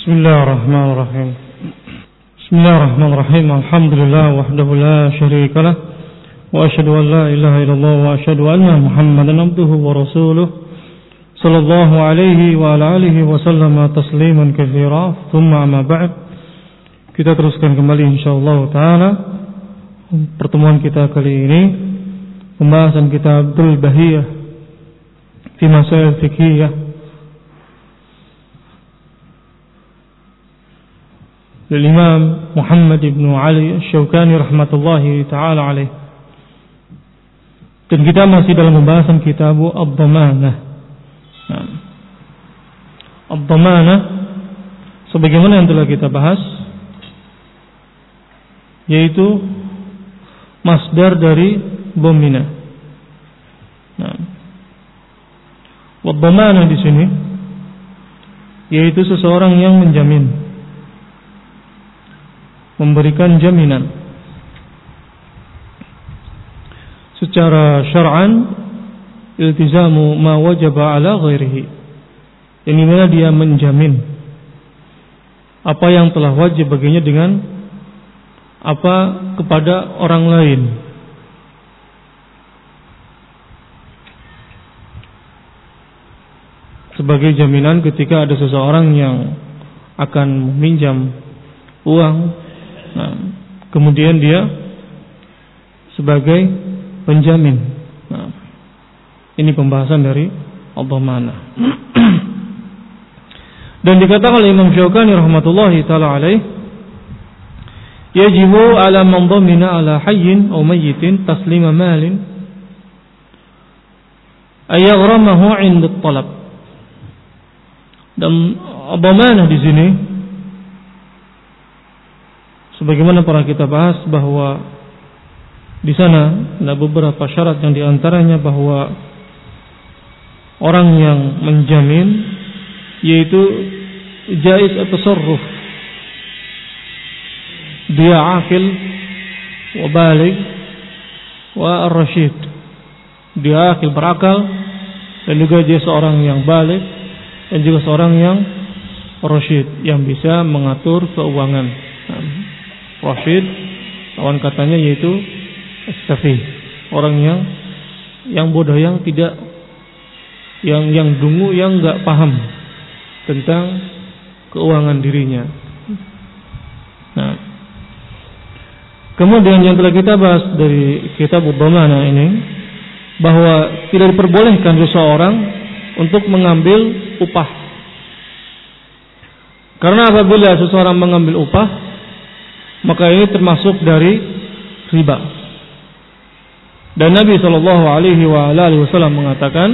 Bismillahirrahmanirrahim. Bismillahirrahmanirrahim. Alhamdulillah wahdahu la syarika lah wa asyhadu an la ilaha illallah wa asyhadu anna Muhammadan abduhu wa rasuluh sallallahu alaihi wa ala alihi wa sallama tasliman katsira. Tsumma amma ba'd. Kita teruskan kembali insyaallah taala pertemuan kita kali ini, pembahasan kitab Abdul Bahiyah fi masail fiqhiyah Imam Muhammad ibn Ali Asy-Syaukani rahmatullahi taala alaih. Dan kita masih dalam pembahasan kitab Ad-Dhamanah. Ad-Dhamanah sebagaimana yang telah kita bahas, yaitu masdar dari dhamina. Ad-Dhamanah di sini yaitu seseorang yang menjamin, memberikan jaminan secara syar'an, iltizamu ma wajaba ala ghairihi, ini mana dia menjamin apa yang telah wajib baginya dengan apa kepada orang lain. Sebagai jaminan ketika ada seseorang yang akan meminjam uang, kemudian dia sebagai penjamin. Ini pembahasan dari Ad-Dhamanah. Dan dikatakan oleh Imam Syaukani rahmatullahi taala alaih, yajibu ala man dhamina ala hayyin aw mayyitin taslima malin ay yaghramahu 'inda at-talab. Dan Ad-Dhamanah di sini sebagaimana pernah kita bahas bahwa di sana ada beberapa syarat yang diantaranya bahwa orang yang menjamin yaitu jaiz at-tasarruf, dia akil wa baligh wa ar-rasyid, dia akil berakal dan juga dia seorang yang baligh dan juga seorang yang rasyid yang bisa mengatur keuangan. Rasyid lawan katanya yaitu as-safih, orang yang bodoh, yang tidak yang dungu, yang enggak paham tentang keuangan dirinya. Kemudian yang telah kita bahas dari kitab Ad-Dhamanah ini, bahwa tidak diperbolehkan seseorang untuk mengambil upah. Karena apabila seseorang mengambil upah, maka ini termasuk dari riba. Dan Nabi SAW mengatakan,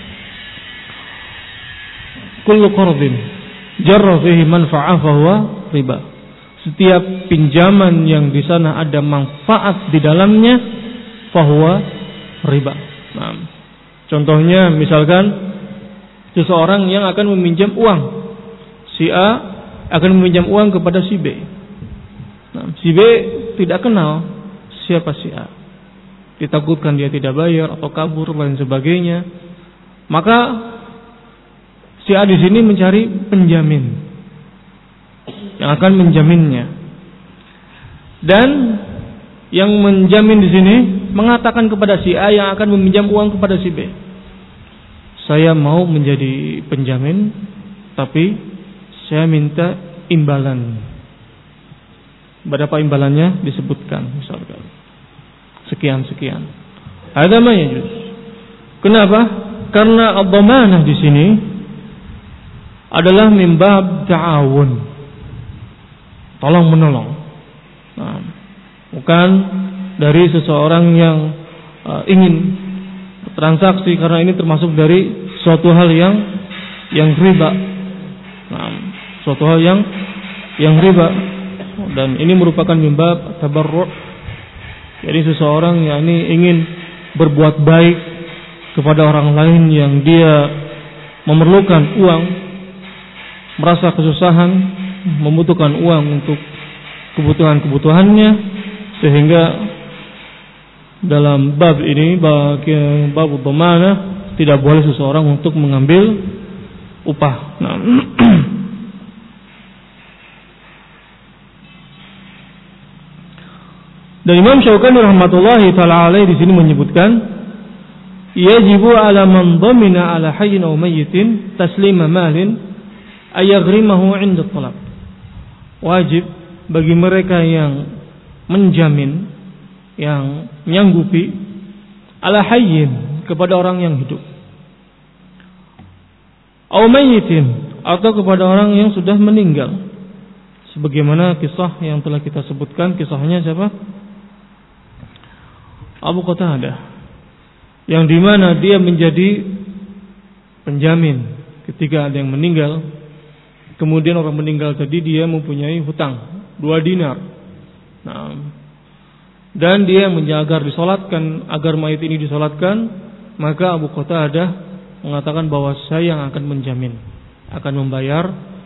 kullu qardin jarra fihi manfa'ah fahuwa riba. Setiap pinjaman yang di sana ada manfaat di dalamnya, fahuwa riba. Contohnya misalkan seseorang yang akan meminjam uang, si A akan meminjam uang kepada si B. Si B tidak kenal siapa si A, ditakutkan dia tidak bayar atau kabur dan sebagainya. Maka si A di sini mencari penjamin yang akan menjaminnya. Dan yang menjamin di sini mengatakan kepada si A yang akan meminjam uang kepada si B, saya mau menjadi penjamin, tapi saya minta imbalan. Berapa imbalannya disebutkan, misalkan sekian. Ada ma yajuz. Kenapa? Karena Ad-Dhamanah di sini adalah min bab ta'awun, tolong menolong. Bukan dari seseorang yang ingin transaksi, karena ini termasuk dari suatu hal yang riba. Suatu hal yang riba. Dan ini merupakan min bab tabarru'. Jadi seseorang yang ini ingin berbuat baik kepada orang lain yang dia memerlukan uang, merasa kesusahan, membutuhkan uang untuk kebutuhan-kebutuhannya, sehingga dalam bab ini, bab Ad-Dhamanah, tidak boleh seseorang untuk mengambil upah. Dan Imam Syaukani rahmatullahi taala alaihi di sini menyebutkan, yajibu ala man dhamina ala hayyin aw mayyitin taslima malin ayaghrimahu 'inda talab. Wajib bagi mereka yang menjamin, yang menyanggupi ala hayyin kepada orang yang hidup, aw mayyitin atau kepada orang yang sudah meninggal. Sebagaimana kisah yang telah kita sebutkan, kisahnya siapa? Abu Qatadah, yang dimana dia menjadi penjamin ketika ada yang meninggal. Kemudian orang meninggal tadi dia mempunyai hutang 2 dinar. Nah, dan dia menjaga disolatkan, agar mayit ini disolatkan. Maka Abu Qatadah mengatakan bahwa saya yang akan menjamin, akan membayar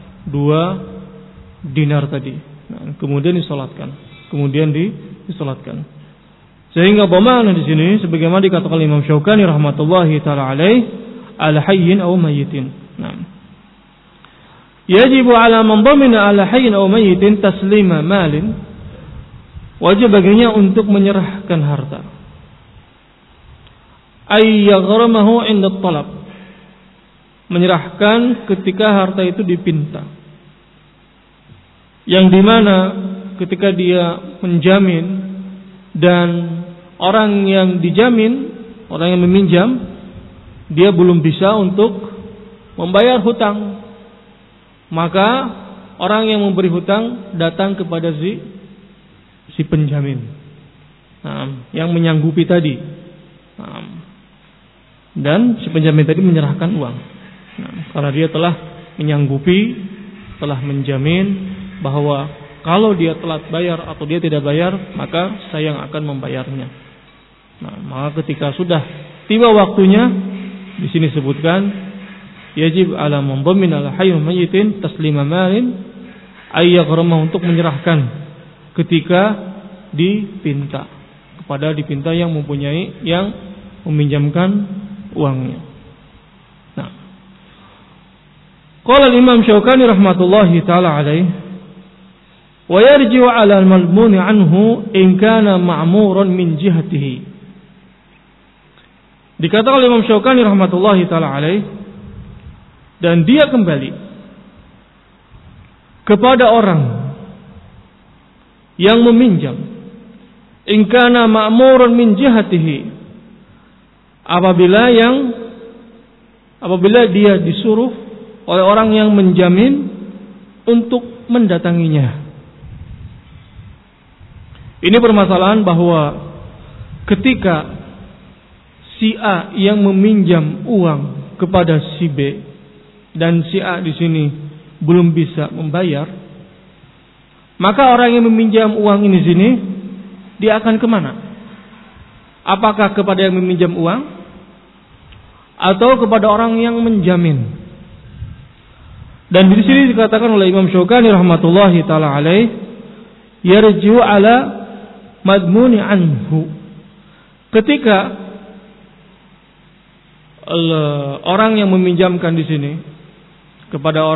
2 dinar tadi. Nah, kemudian disolatkan, disolatkan. Sehingga pemahaman di sini sebagaimana dikatakan Imam Syaukani rahmatullahi taala alaih, al hayyin aw mayyitin. Nah, yajibu ala man dhamina ala hayyin aw mayyitin taslima malin. Wajib baginya untuk menyerahkan harta. Ay yaghramahu 'inda talab. Menyerahkan ketika harta itu dipinta. Yang dimana ketika dia menjamin dan orang yang dijamin, orang yang meminjam, dia belum bisa untuk membayar hutang, maka orang yang memberi hutang datang kepada si penjamin, yang menyanggupi tadi, dan si penjamin tadi menyerahkan uang, karena dia telah menyanggupi, telah menjamin bahwa kalau dia telat bayar atau dia tidak bayar, maka saya yang akan membayarnya. Nah, maka ketika sudah tiba waktunya, di sini sebutkan yajib ala man dhamina ala hayyin mayyitin taslima malin ay yaghrama, untuk menyerahkan ketika dipinta yang mempunyai, yang meminjamkan uangnya. Nah, qala Imam Syaukani rahmatullahi taala alaihi, wa yarji'u 'ala al-malmuni 'anhu in kana ma'muran min jihatihi. Dikatakan oleh Imam Syaukani rahmatullahi taala alaih, dan dia kembali kepada orang yang meminjam, in kana ma'muran min jihatihi, apabila dia disuruh oleh orang yang menjamin untuk mendatanginya. Ini permasalahan bahwa ketika si A yang meminjam uang kepada si B dan si A di sini belum bisa membayar, maka orang yang meminjam uang ini sini dia akan kemana? Apakah kepada yang meminjam uang atau kepada orang yang menjamin? Dan di sini dikatakan oleh Imam Syaukani rahmatullahi taala alaih, yarji'u ala madmuni anhu. Ketika orang yang meminjamkan di sini kepada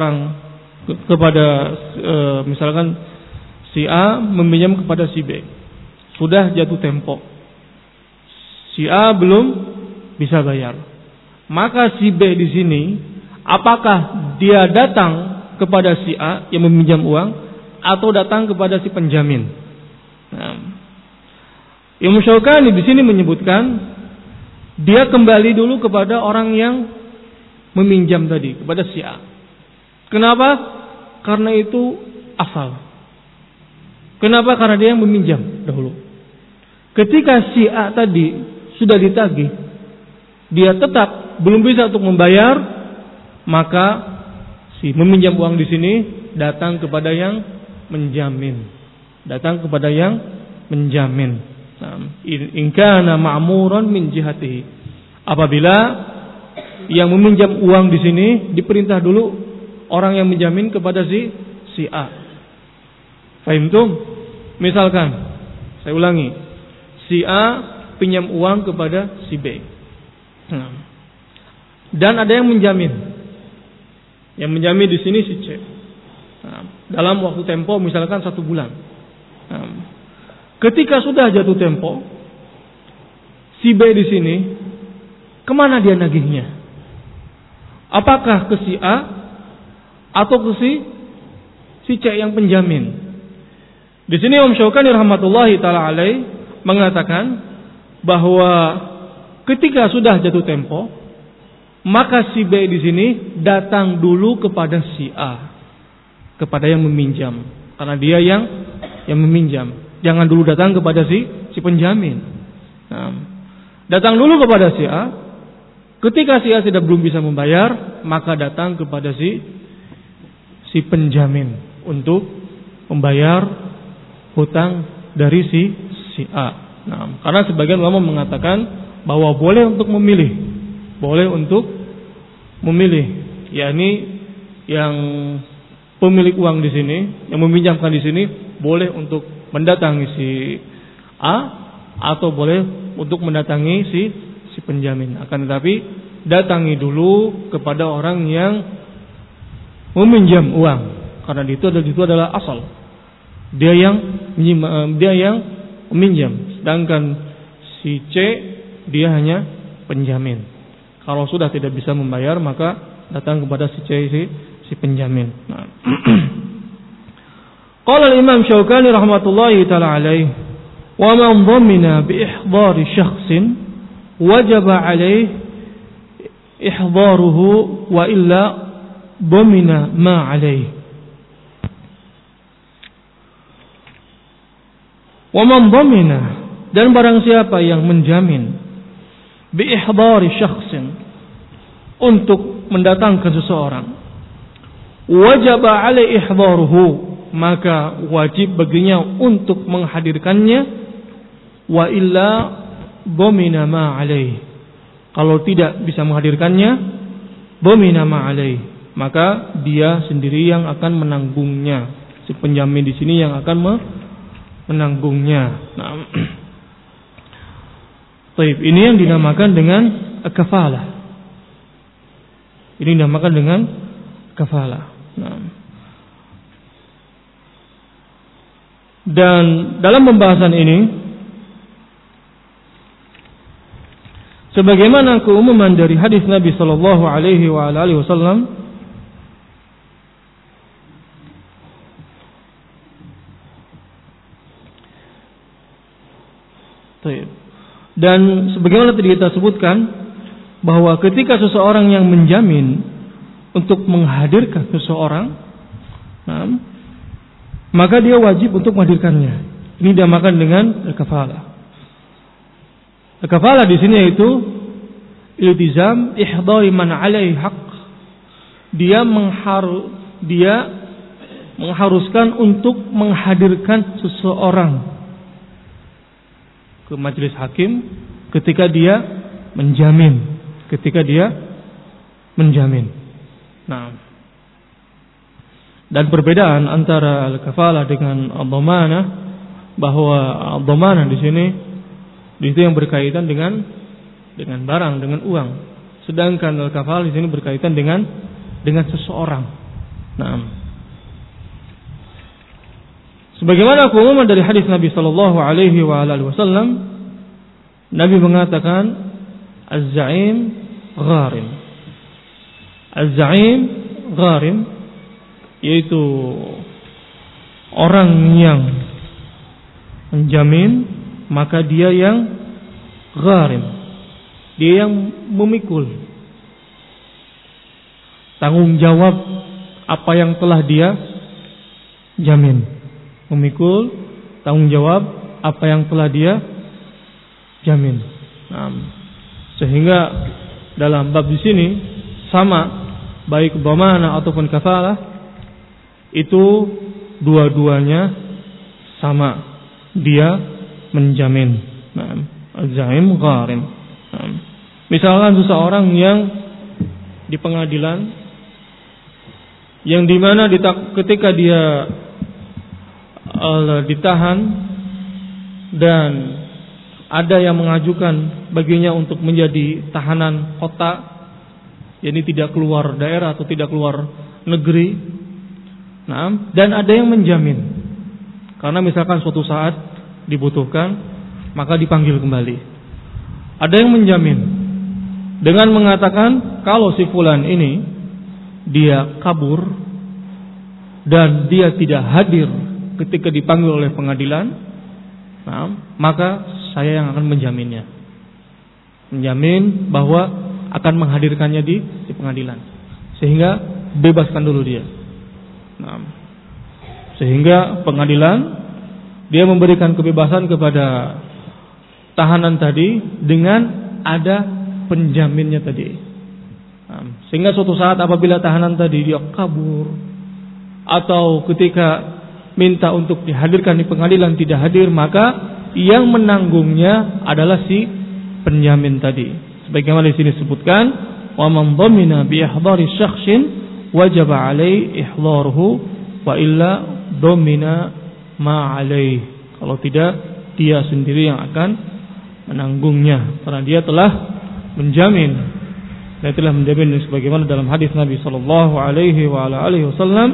misalkan si A meminjam kepada si B, sudah jatuh tempo, si A belum bisa bayar, maka si B di sini apakah dia datang kepada si A yang meminjam uang atau datang kepada si penjamin? Nah, Imam Syaukani di sini menyebutkan dia kembali dulu kepada orang yang meminjam tadi, kepada si A. Kenapa? Karena itu asal. Kenapa? Karena dia yang meminjam dahulu. Ketika si A tadi sudah ditagih, dia tetap belum bisa untuk membayar, maka si meminjam uang di sini datang kepada yang menjamin. In kana ma'muran min jihatihi. Apabila yang meminjam uang di sini diperintah dulu orang yang menjamin kepada si A. Fahimtum? Misalkan, saya ulangi, si A pinjam uang kepada si B. Dan ada yang menjamin. Yang menjamin di sini si C. Dalam waktu tempo misalkan 1 bulan. ketika sudah jatuh tempo, si B di sini kemana dia nagihnya? Apakah ke si A atau ke si C yang penjamin? Di sini Imam Syaukani rahmatullahi taala alaih mengatakan bahwa ketika sudah jatuh tempo, maka si B di sini datang dulu kepada si A, kepada yang meminjam, karena dia yang meminjam. Jangan dulu datang kepada si penjamin. Nah, datang dulu kepada si A. Ketika si A belum bisa membayar, maka datang kepada si penjamin untuk membayar hutang dari si A. Nah, karena sebagian ulama mengatakan bahwa boleh untuk memilih, yakni yang pemilik uang di sini, yang meminjamkan di sini boleh untuk mendatangi si A atau boleh untuk mendatangi si penjamin. Akan tetapi datangi dulu kepada orang yang meminjam uang, karena itu adalah asal. Dia yang meminjam, sedangkan si C dia hanya penjamin. Kalau sudah tidak bisa membayar, maka datang kepada si C si penjamin. Nah. Qala al-Imam Syaukani rahmatullahi taala alaihi, wa man dhamina bi ihdari syakhsin wajaba alaihi ihdaruhu wa illa dhamina ma alaihi. Wa man dhamina, dan barang siapa yang menjamin bi ihdari syakhsin, untuk mendatangkan seseorang, wajaba alaihi ihdaruhu, maka wajib baginya untuk menghadirkannya, wa illa dhamina ma alaihi, kalau tidak bisa menghadirkannya, dhamina ma alaihi, maka dia sendiri yang akan menanggungnya. Si penjamin di sini yang akan menanggungnya. Nah, ini yang dinamakan dengan kafalah. Ini dinamakan dengan kafalah. Nah. Dan dalam pembahasan ini, sebagaimana keumuman dari hadis Nabi sallallahu alaihi wasallam, dan sebagaimana tadi kita sebutkan bahwa ketika seseorang yang menjamin untuk menghadirkan seseorang, maka dia wajib untuk menghadirkannya. Ini dinamakan dengan kafalah. Kafalah di sini yaitu iltizam ihdari man alaihi haq. Dia mengharuskan untuk menghadirkan seseorang ke majelis hakim ketika dia menjamin. Nah, dan perbedaan antara al-kafalah dengan ad-dhamanah, bahwa ad-dhamanah di sini itu yang berkaitan dengan barang, dengan uang, sedangkan al-kafalah di sini berkaitan dengan seseorang. Nah, sebagaimana keumuman dari hadis Nabi sallallahu alaihi wasallam, Nabi mengatakan az-za'im gharim. Az-za'im gharim yaitu orang yang menjamin, maka dia yang gharim, dia yang memikul tanggung jawab apa yang telah dia jamin, memikul tanggung jawab apa yang telah dia jamin. Nah, sehingga dalam bab di sini sama, baik dhamanah ataupun kafalah, itu dua-duanya sama, dia menjamin. Nah, az-za'im gharim. Nah, misalkan seseorang yang di pengadilan, yang dimana ketika dia ditahan dan ada yang mengajukan baginya untuk menjadi tahanan kota, yakni tidak keluar daerah atau tidak keluar negeri. Nah, dan ada yang menjamin, karena misalkan suatu saat dibutuhkan, maka dipanggil kembali. Ada yang menjamin dengan mengatakan kalau si fulan ini dia kabur dan dia tidak hadir ketika dipanggil oleh pengadilan, maka saya yang akan menjaminnya, menjamin bahwa akan menghadirkannya di pengadilan, sehingga bebaskan dulu dia. Sehingga pengadilan dia memberikan kebebasan kepada tahanan tadi dengan ada penjaminnya tadi. Sehingga suatu saat apabila tahanan tadi dia kabur atau ketika minta untuk dihadirkan di pengadilan tidak hadir, maka yang menanggungnya adalah si penjamin tadi. Sebagaimana di sini disebutkan, wa man dhamina bi ihdari syakhsin wajaba alaihi ihdaruhu wa illa dhamina ma alaihi. Kalau tidak, dia sendiri yang akan menanggungnya karena dia telah menjamin. Dan telah menjamin sebagaimana dalam hadis Nabi sallallahu alaihi wasallam,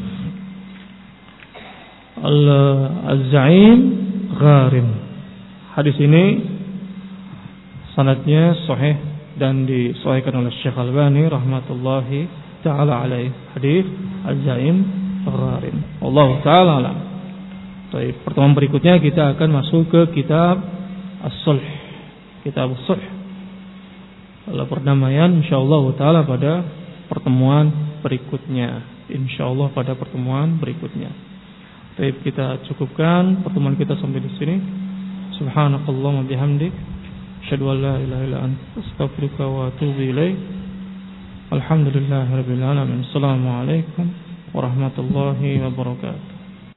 al-zaim gharim. Hadis ini sanadnya sahih dan disahihkan oleh Syekh Albani rahmatullahi taala alaihi. Hadis al-zaim gharim. Wallahu taala alam. Baik, pertemuan berikutnya kita akan masuk ke kitab As-Sulh. Kitab As-Sulh, perdamaian, insyaallah taala pada pertemuan berikutnya. Insyaallah pada pertemuan berikutnya. Baik, kita cukupkan pertemuan kita sampai di sini. Subhanakallahumma bihamdik, asyhadu an la ilaha illa anta, astaghfiruka wa atubu ilaik. Alhamdulillahirabbil alamin. Assalamualaikum warahmatullahi wabarakatuh.